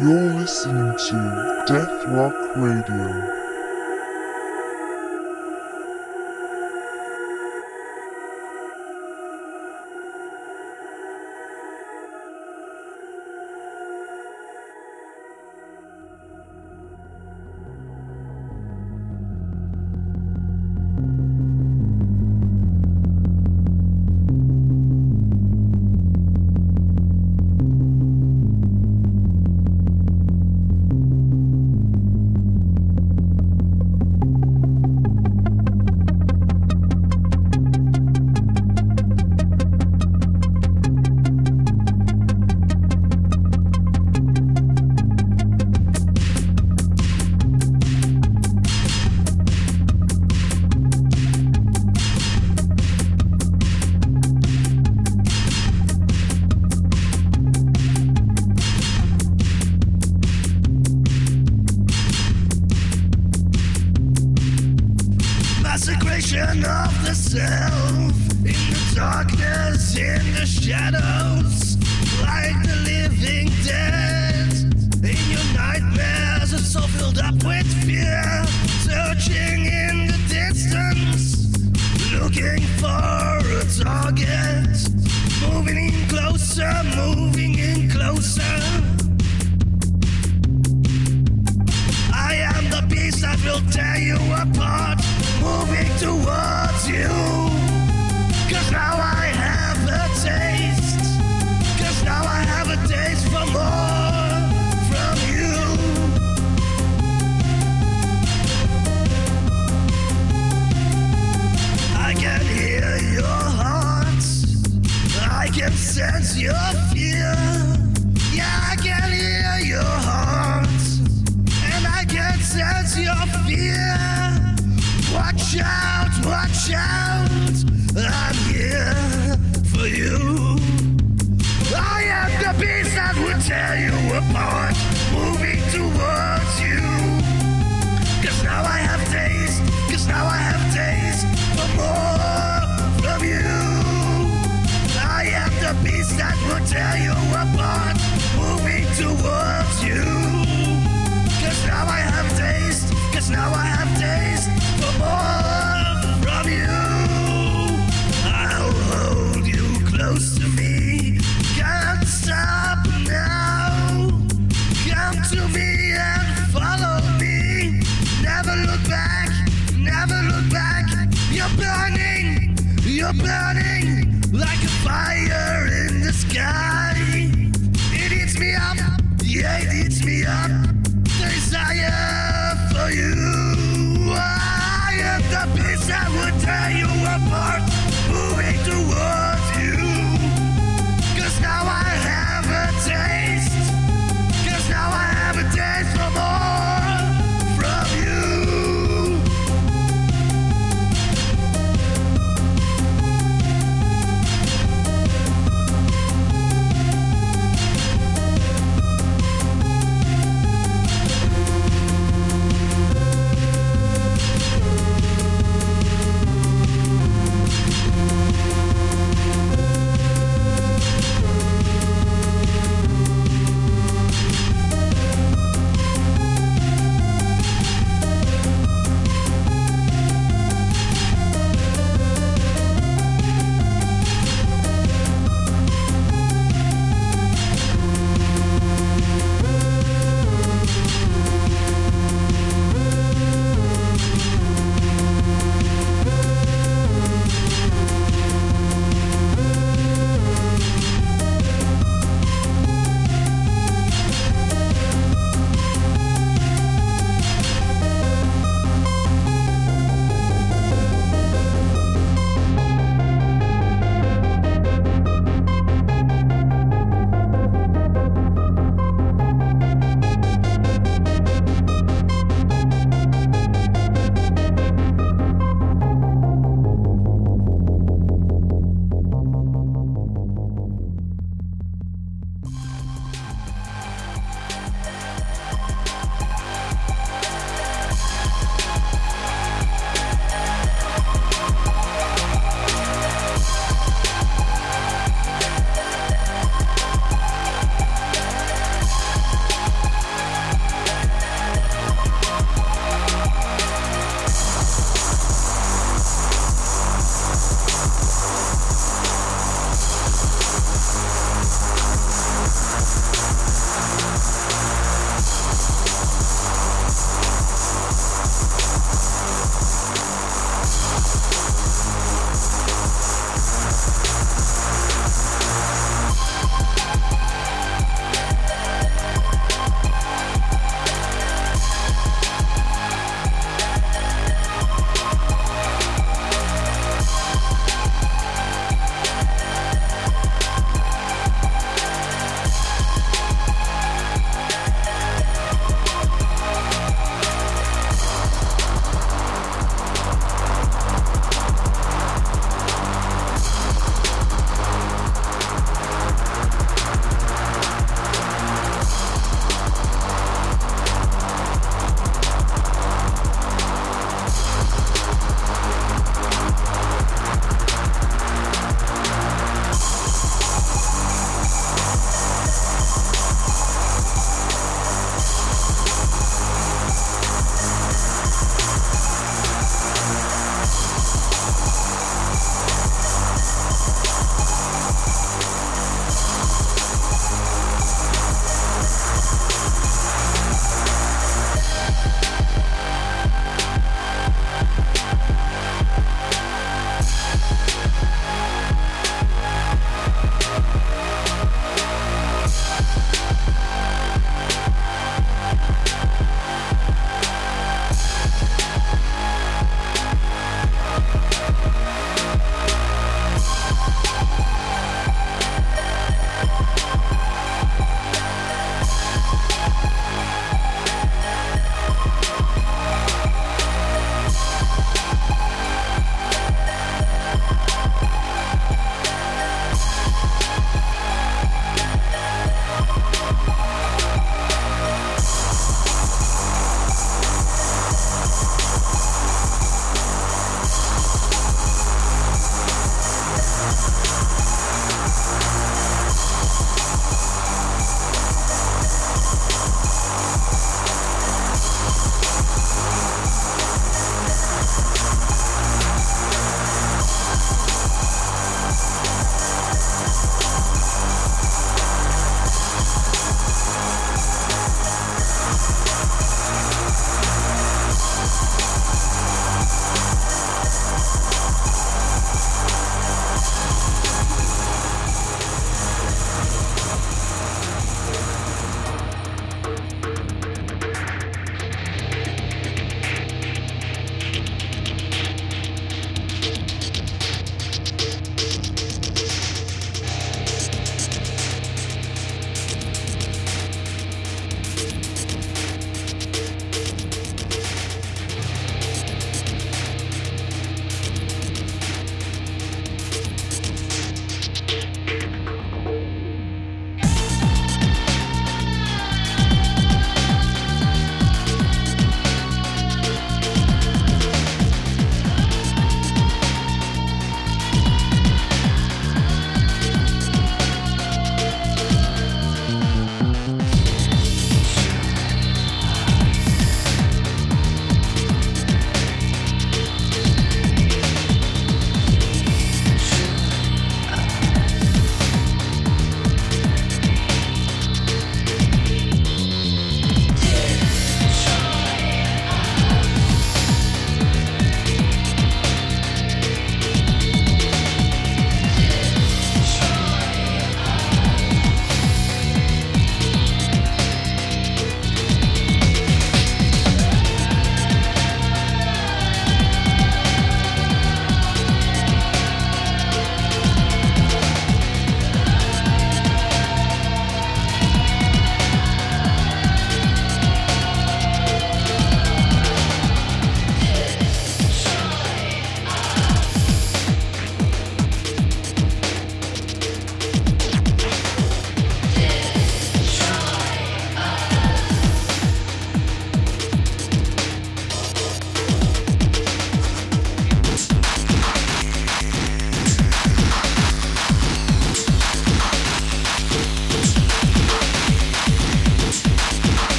You're listening to Death Rock Radio. Desecration of the self in the darkness, in the shadows, like the living dead. In your nightmares, it's all filled up with fear, searching in the distance, looking for a target, moving in closer, moving in closer. I am the beast that will tear you apart, moving towards you. Cause now I have a taste. Cause now I have a taste for more from you. I can hear your heart. I can sense your fear. Yeah, I can hear your heart. And I can sense your fear. Watch out, I'm here for you. I am the beast that will tear you apart, moving towards you. Cause now I have taste, cause now I have taste for more from you. I am the beast that will tear you apart, moving towards you. Cause now I have taste, cause now I have taste for more from you. I'll hold you close to me. Can't stop now. Come to me and follow me. Never look back, never look back. You're burning like a fire in the sky. It eats me up, yeah, it eats me up. Desire for you. I am the beast that would tear you apart, moving towards you. Cause now I have a taste. Cause now I have a taste for more from you.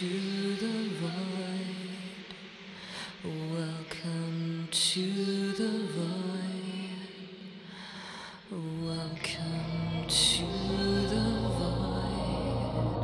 to the void. Welcome to the void. Welcome to the void.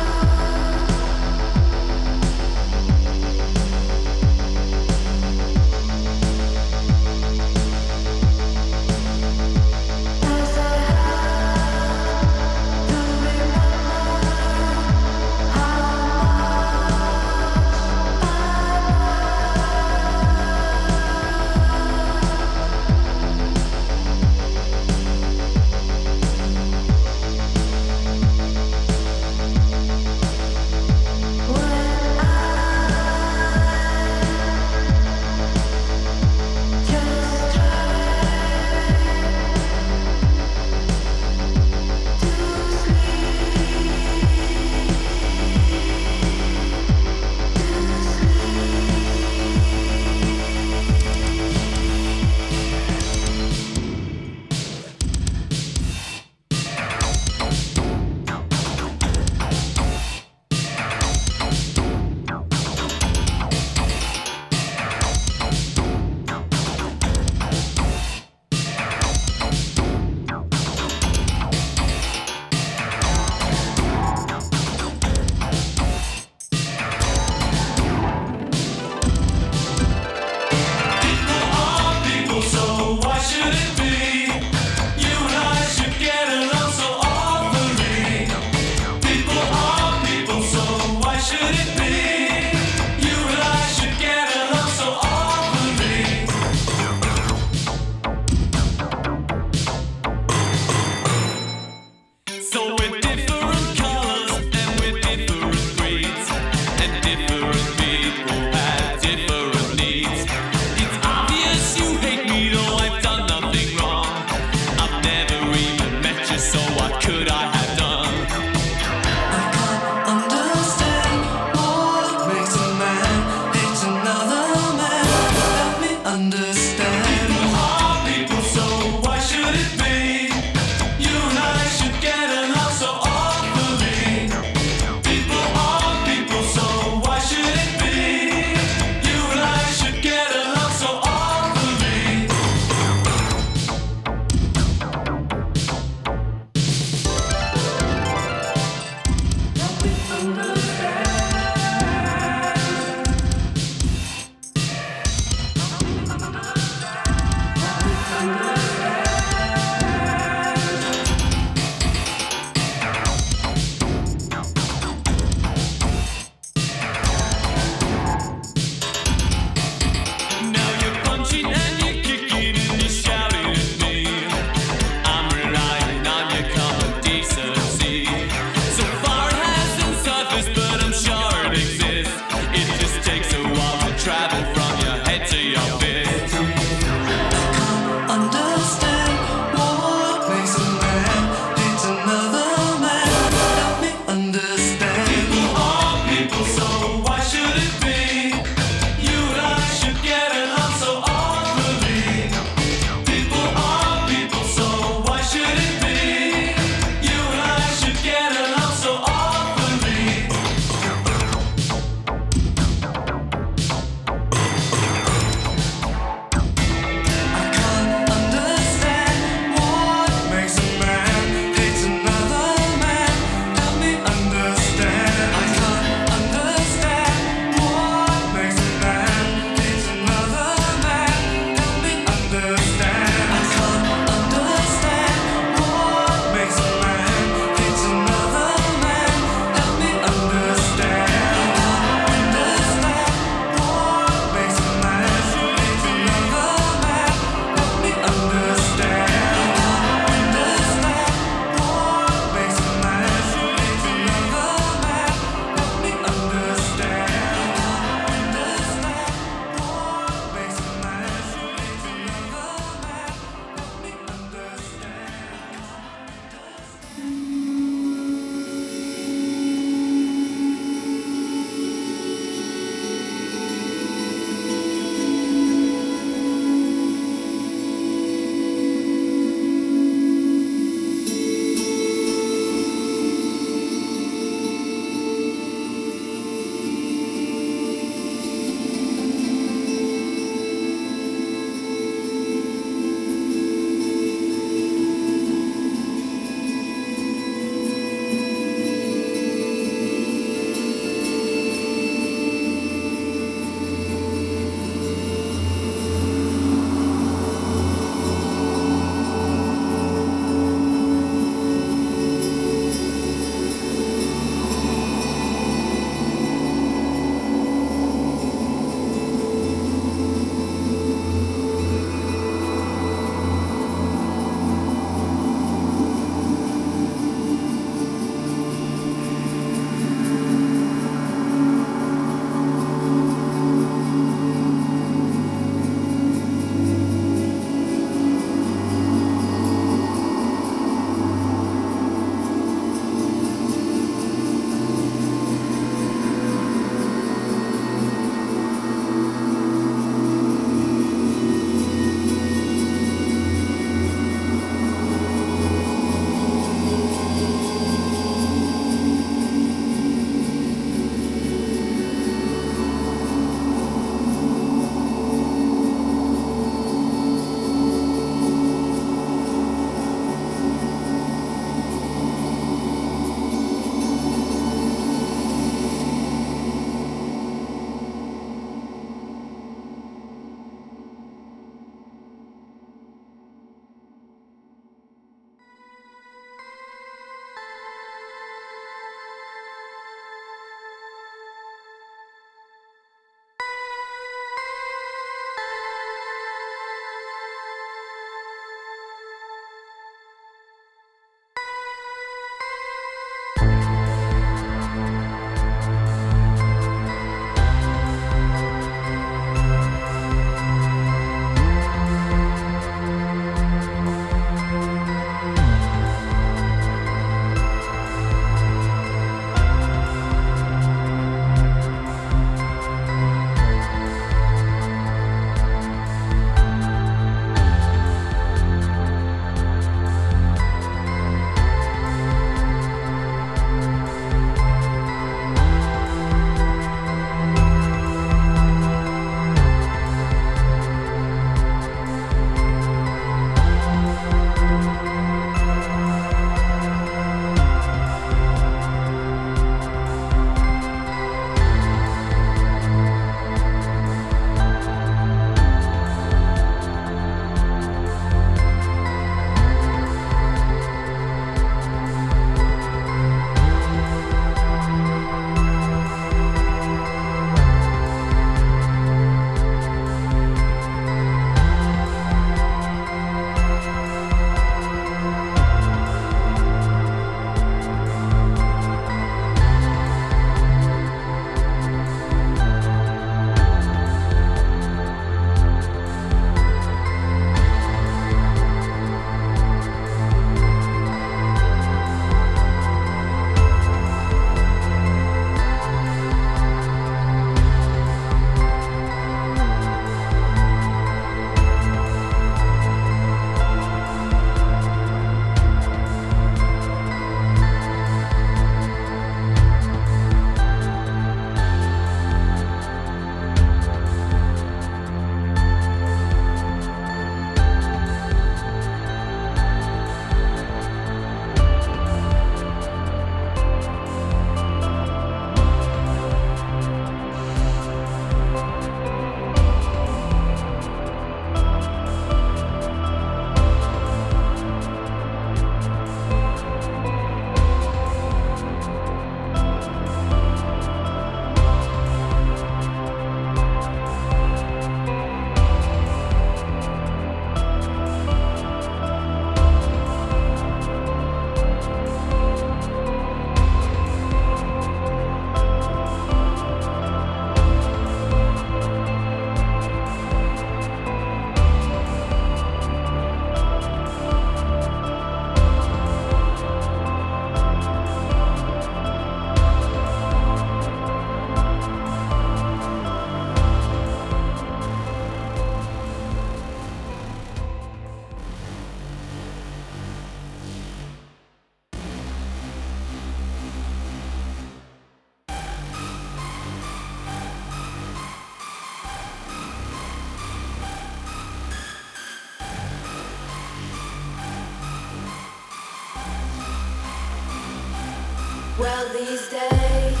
Well, these days,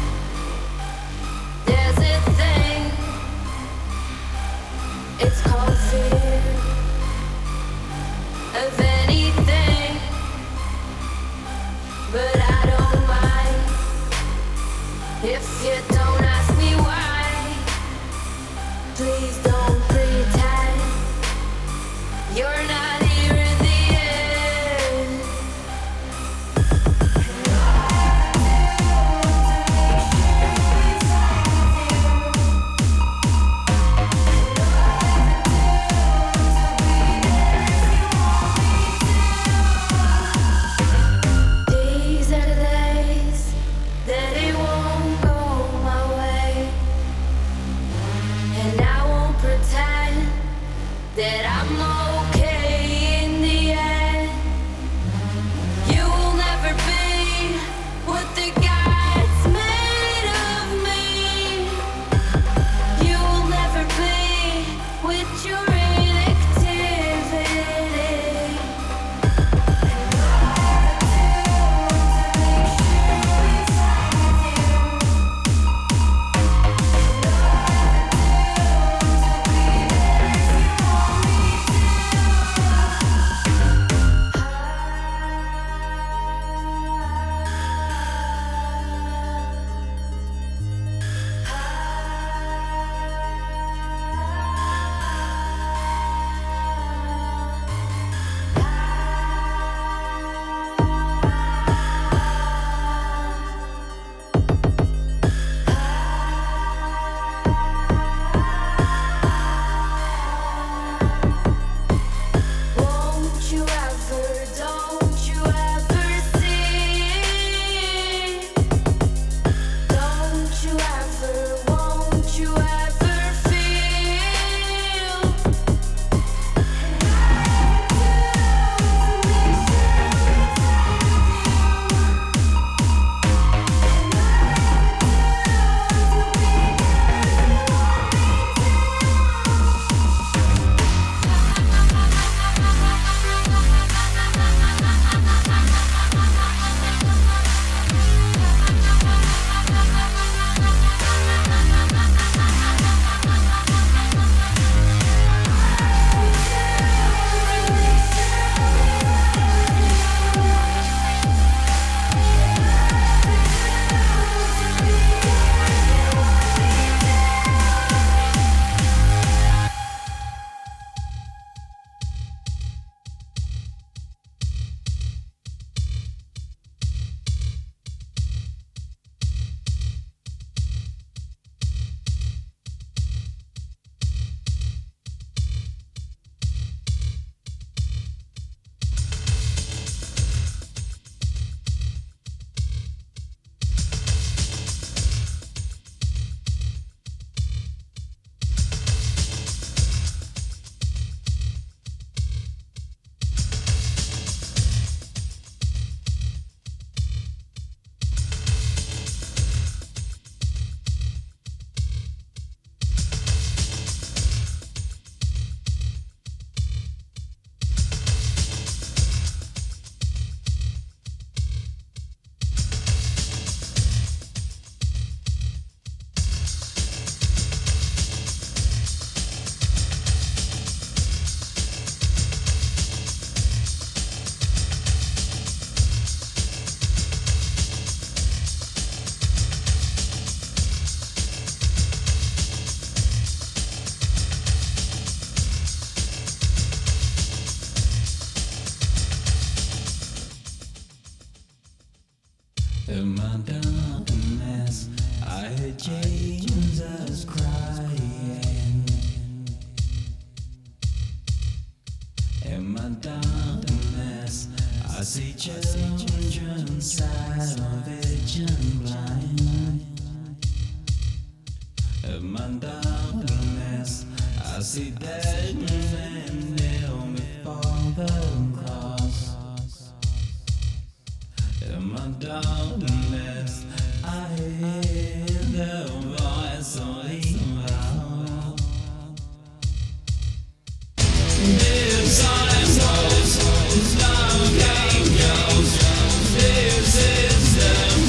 there's a thing, it's called fear of anything, but I don't mind if you don't ask me why. Please don't pretend you're not here in the end. These are the days that it won't go my way, and I won't pretend that I'm okay in the end. You will never be what the God's made of me. You will never be with your inactivity. Won't you ever, don't you ever see? Don't you ever, won't you ever feel? In my darkness, I heard Jesus crying. In my darkness, I see children savage and blind. In my darkness, I see dead men kneel before the cross. In my darkness, I hear the voice of evil. This is love angels. This is the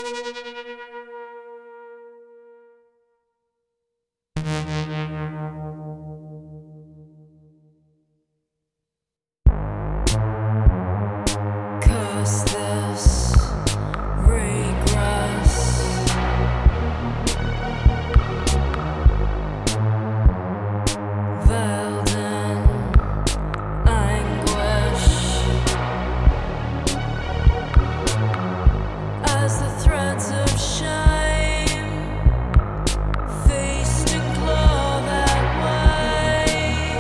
Curse this regress. Veiled in anguish as the threads of shame feast and claw that way.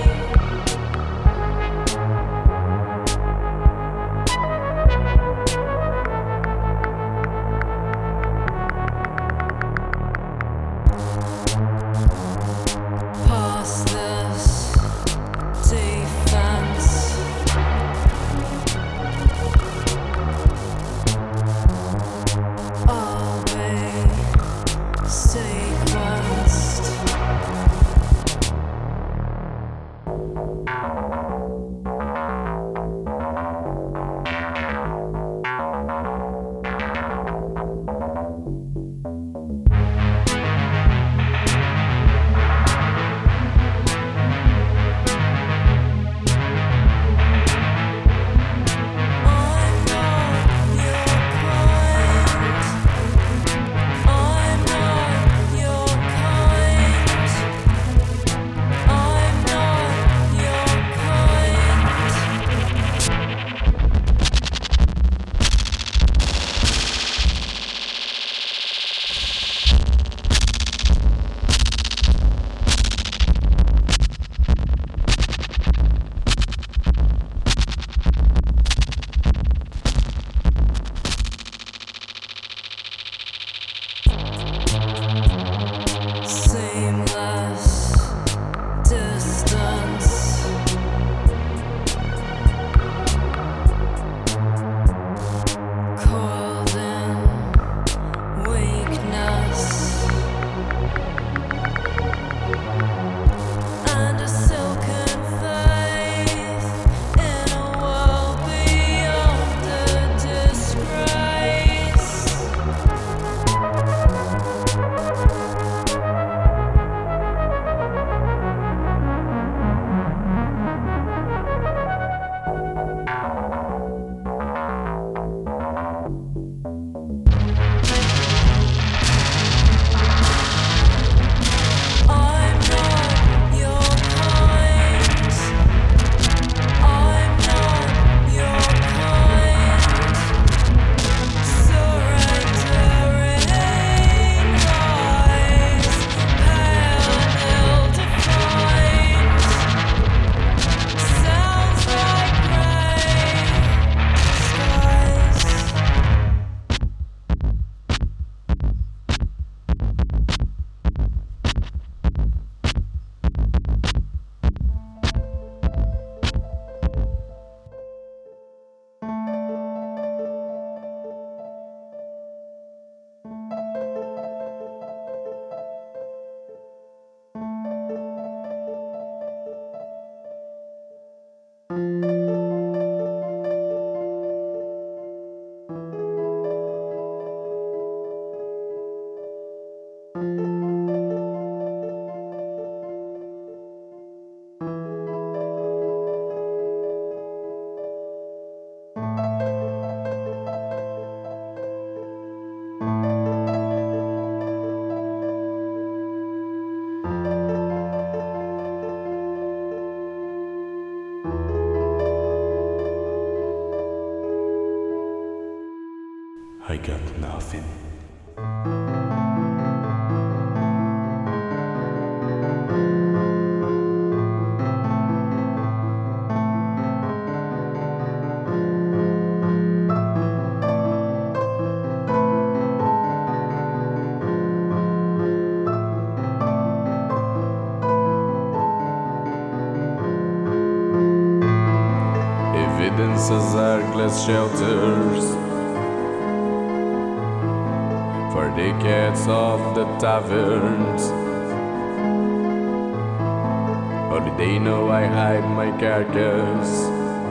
Past this defense, I'll be sequenced. I'm not your kind. I'm not your kind. I'm not your kind. Seamless distance. Coiled in weakness and a silken faith in a world beyond a disgrace. I'm not your kind. I'm not your kind. Surrendering rise, pale and ill-defined. Sounds like gray skies. I got nothing. Evidences are glass shelters for the cats of the taverns. Only they know I hide my carcass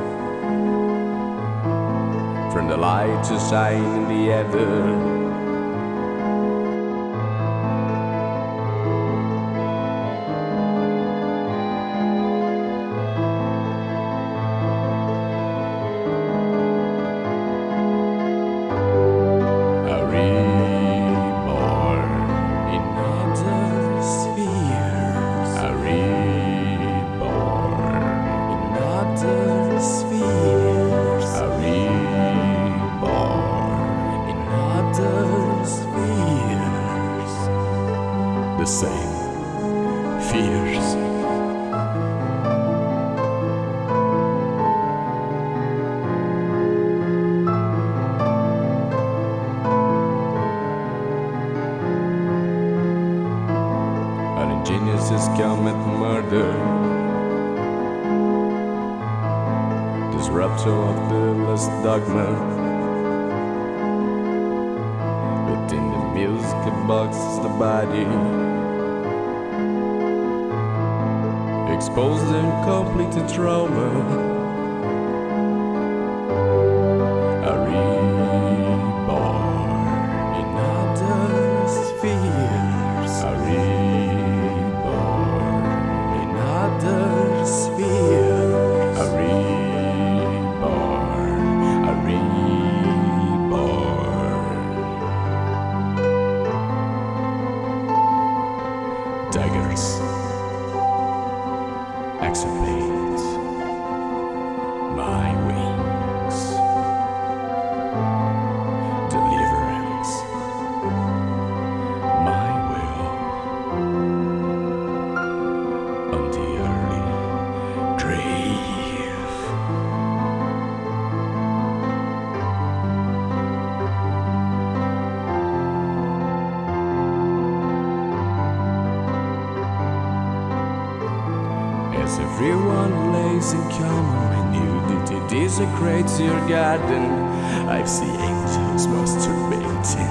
from the light to shine in the ether. the same fears. An ingenious has commit murder, disruption of the last dogma. Within the music box is the body, exposed and complete trauma. A reborn in other spheres. A reborn in other spheres. A reborn, a reborn. Daggers, exhalate my wings. Deliverance, my will on the early grave. As everyone lays in common, my nudity desecrates your garden. I see angels masturbating.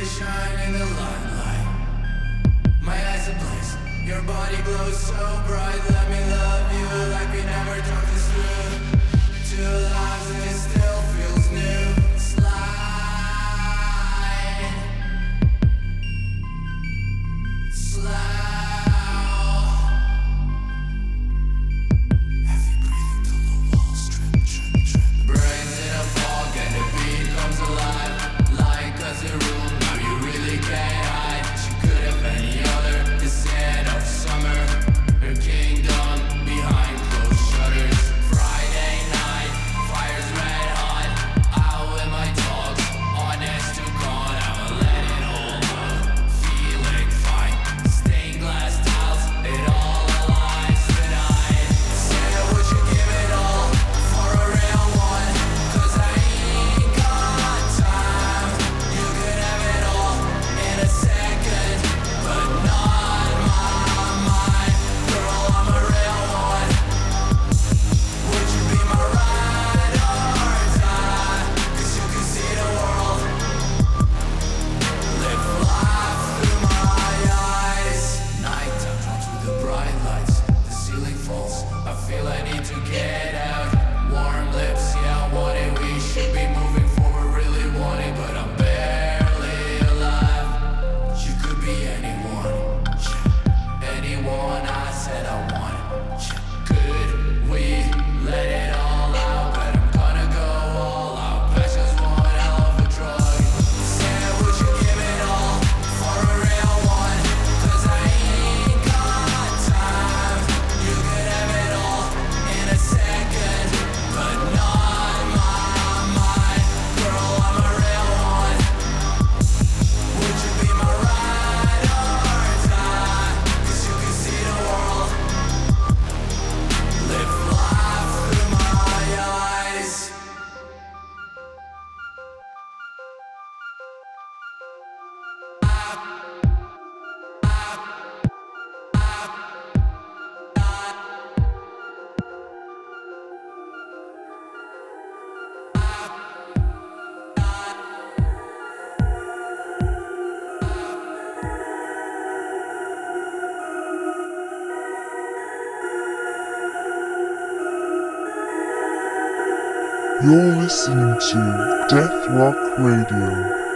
shine in the limelight. My eyes ablaze, your body glows so bright. Let me love you like we never talked this through. 2 lives and it still feels new. Slide, slide. Heavy breathing till the walls trip, trip, trip. Brains in a fog and the beat comes alive. Like us a room, now you really can't hide. She could have any other, the scent of summer. Her kingdom behind closed shutters. Friday night, fire's red hot. Out with my dogs, honest to God, I'ma let it all out. Feeling fine, stained glass tiles, it all aligns tonight. Say, would you give it all for a real one? 'Cause I ain't got time. You could have it all in a second, but not my mind. Girl, I'm a real one. Would you be my ride or die? 'Cause you can see the world, live life through my eyes. Nighttime drawn to the bright lights, the ceiling falls, I feel I need to get out. Warm lips, yeah, I want it, we should be moving forward, really want it, but I'm barely alive. You could be anyone, anyone I said I want. Could we let it all out? But I'm gonna go all out. Passion's one hell of a drug. Say, would you give it all for a real one? 'Cause I ain't got time. You could have it all in a second, but not my mind. Girl, I'm a real one. Would you be my ride or die? 'Cause you can see the world, live life through my eyes. You're listening to Death Rock Radio.